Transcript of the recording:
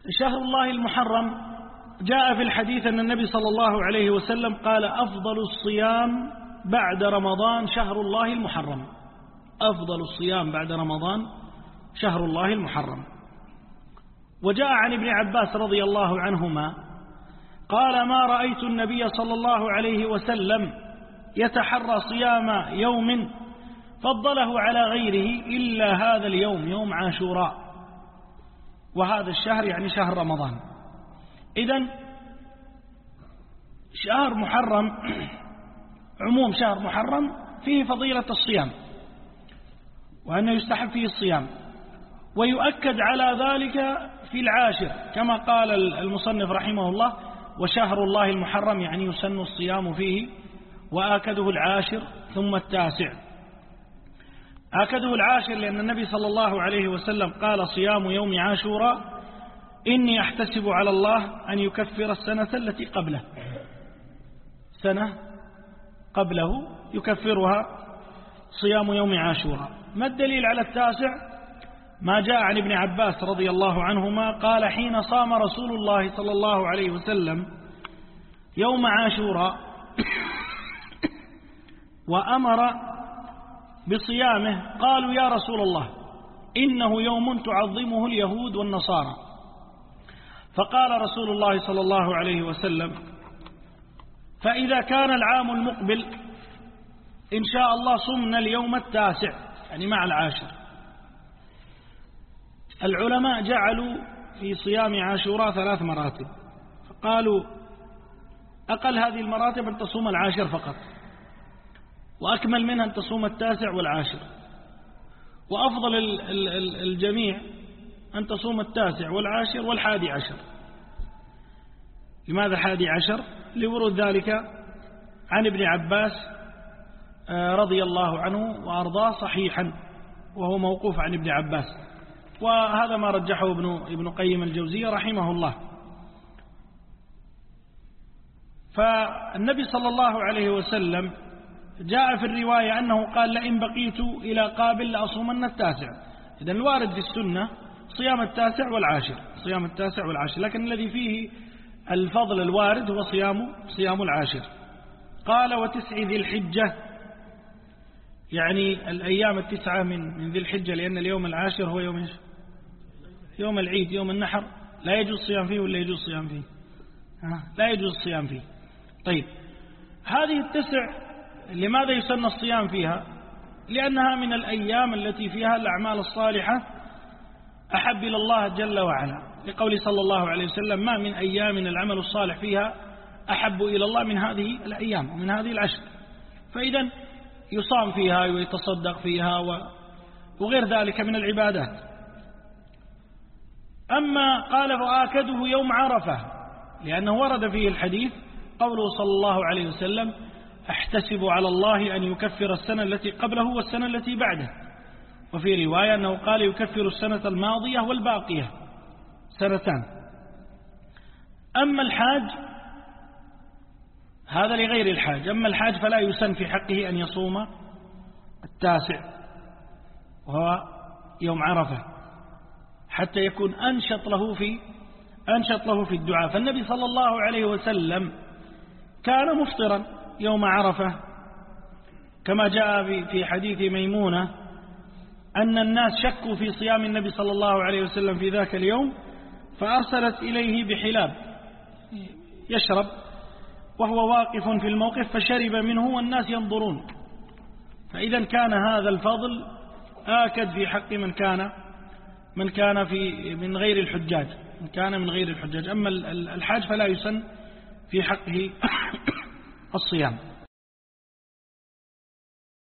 شهر الله المحرم جاء في الحديث أن النبي صلى الله عليه وسلم قال أفضل الصيام بعد رمضان شهر الله المحرم. أفضل الصيام بعد رمضان شهر الله المحرم. وجاء عن ابن عباس رضي الله عنهما قال ما رأيت النبي صلى الله عليه وسلم يتحرى صيام يوم فضله على غيره إلا هذا اليوم يوم عاشوراء، وهذا الشهر يعني شهر رمضان. إذن شهر محرم، عموم شهر محرم فيه فضيلة الصيام وأنه يستحب فيه الصيام، ويؤكد على ذلك في العاشر كما قال المصنف رحمه الله وشهر الله المحرم يعني يسن الصيام فيه، وآكده العاشر ثم التاسع. آكده العاشر لأن النبي صلى الله عليه وسلم قال صيام يوم عاشوراء إني أحتسب على الله أن يكفر السنة التي قبله، سنة قبله يكفرها صيام يوم عاشوراء. ما الدليل على التاسع؟ ما جاء عن ابن عباس رضي الله عنهما قال حين صام رسول الله صلى الله عليه وسلم يوم عاشوراء وأمر بصيامه قالوا يا رسول الله إنه يوم تعظمه اليهود والنصارى، فقال رسول الله صلى الله عليه وسلم فإذا كان العام المقبل إن شاء الله صمنا اليوم التاسع يعني مع العاشر. العلماء جعلوا في صيام عاشوراء 3 مراتب، فقالوا أقل هذه المراتب أن تصوم العاشر فقط، وأكمل منها أن تصوم التاسع والعاشر، وأفضل الجميع أن تصوم التاسع والعاشر والحادي عشر. لماذا 11؟ لورود ذلك عن ابن عباس رضي الله عنه وأرضاه صحيحا، وهو موقوف عن ابن عباس، وهذا ما رجحه ابن قيم الجوزية رحمه الله. فالنبي صلى الله عليه وسلم جاء في الرواية أنه قال لئن بقيت إلى قابل لأصومن التاسع. إذن الوارد في السنة صيام التاسع والعاشر، صيام التاسع والعاشر، لكن الذي فيه الفضل الوارد هو صيام العاشر. قال وتسع ذي الحجة، يعني الأيام 9 من ذي الحجة، لأن اليوم العاشر هو يوم العيد، يوم النحر، لا يجوز الصيام فيه ولا يجوز الصيام فيه؟ لا يجوز الصيام فيه. طيب هذه 9 لماذا يسن الصيام فيها؟ لأنها من الأيام التي فيها الأعمال الصالحة أحب إلى الله جل وعلا، لقول صلى الله عليه وسلم ما من أيام العمل الصالح فيها أحب إلى الله من هذه الأيام ومن هذه العشر، فإذا يصام فيها ويتصدق فيها وغير ذلك من العبادات. أما قال فآكده يوم عرفة، لأنه ورد فيه الحديث قوله صلى الله عليه وسلم أحتسب على الله أن يكفر السنة التي قبله والسنة التي بعده، وفي رواية أنه قال يكفر السنة الماضية والباقية 2 سنين. أما الحاج هذا لغير الحاج، أما الحاج فلا يسن في حقه أن يصوم التاسع وهو يوم عرفة حتى يكون أنشط له في الدعاء. فالنبي صلى الله عليه وسلم كان مفطرا يوم عرفة، كما جاء في حديث ميمونة أن الناس شكوا في صيام النبي صلى الله عليه وسلم في ذاك اليوم، فأرسلت إليه بحلاب يشرب وهو واقف في الموقف فشرب منه والناس ينظرون. فإذا كان هذا الفضل آكد في حق من كان من غير الحجاج، من كان من غير الحجاج. أما الحاج فلا يسن في حقه الصيام.